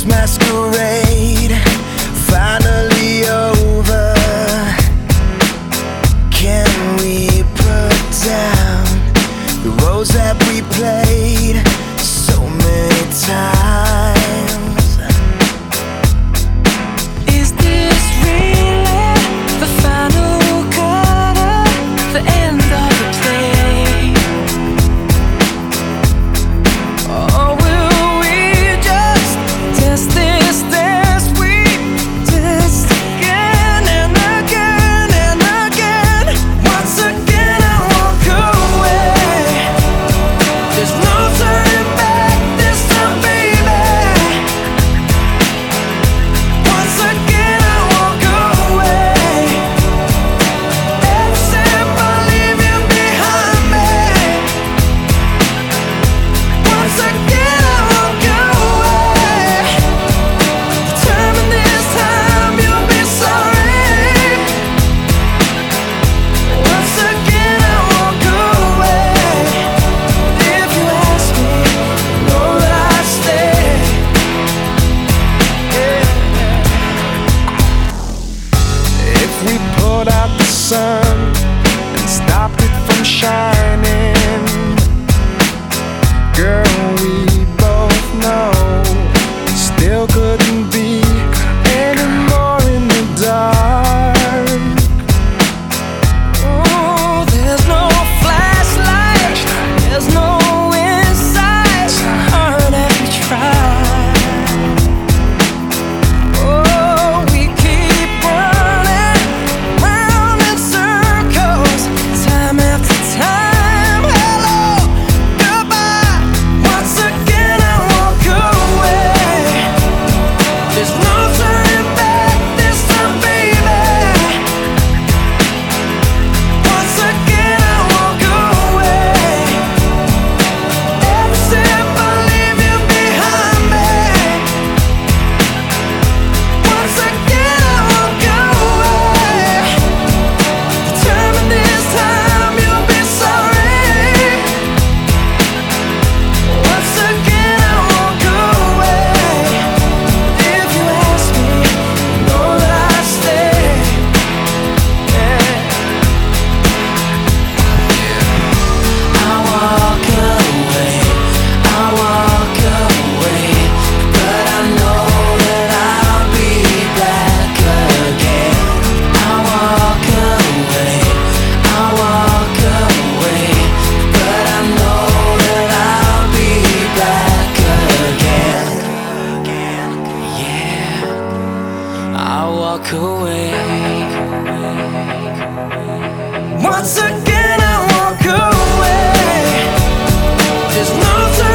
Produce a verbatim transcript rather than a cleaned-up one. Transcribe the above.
this masquerade finally over? Can we put down the roles that we played so many times? Is this really the final cut, the end of the play? Or will we just test this dance we test again and again and again? Once again I walk away. There's no turning back this time, baby. Once again I walk away. Except I leave you behind me. Once again I walk away. Determined this time you'll be sorry. Once again I walk away. If you ask me, know that I'd stay. If we put out the sun and stopped it from shining, girl, we both know still couldn't be any more in the dark. Oh, there's no flashlight, there's no insight. Hard as we try. Oh, we keep running round in circles, time after time. Hello, goodbye. Once again I walk away. There's no turning back this time, baby. Once again I walk away. Except I leave you behind me. Once again I walk away. Determined this time you'll be sorry. Once again I walk away. If you ask me, know that I'd stay. I walk away, I walk away, but I know that I'll be back again. I walk away, I walk away, but I know that I'll be back again. Yeah, I walk away. Once again I walk away. There's no turning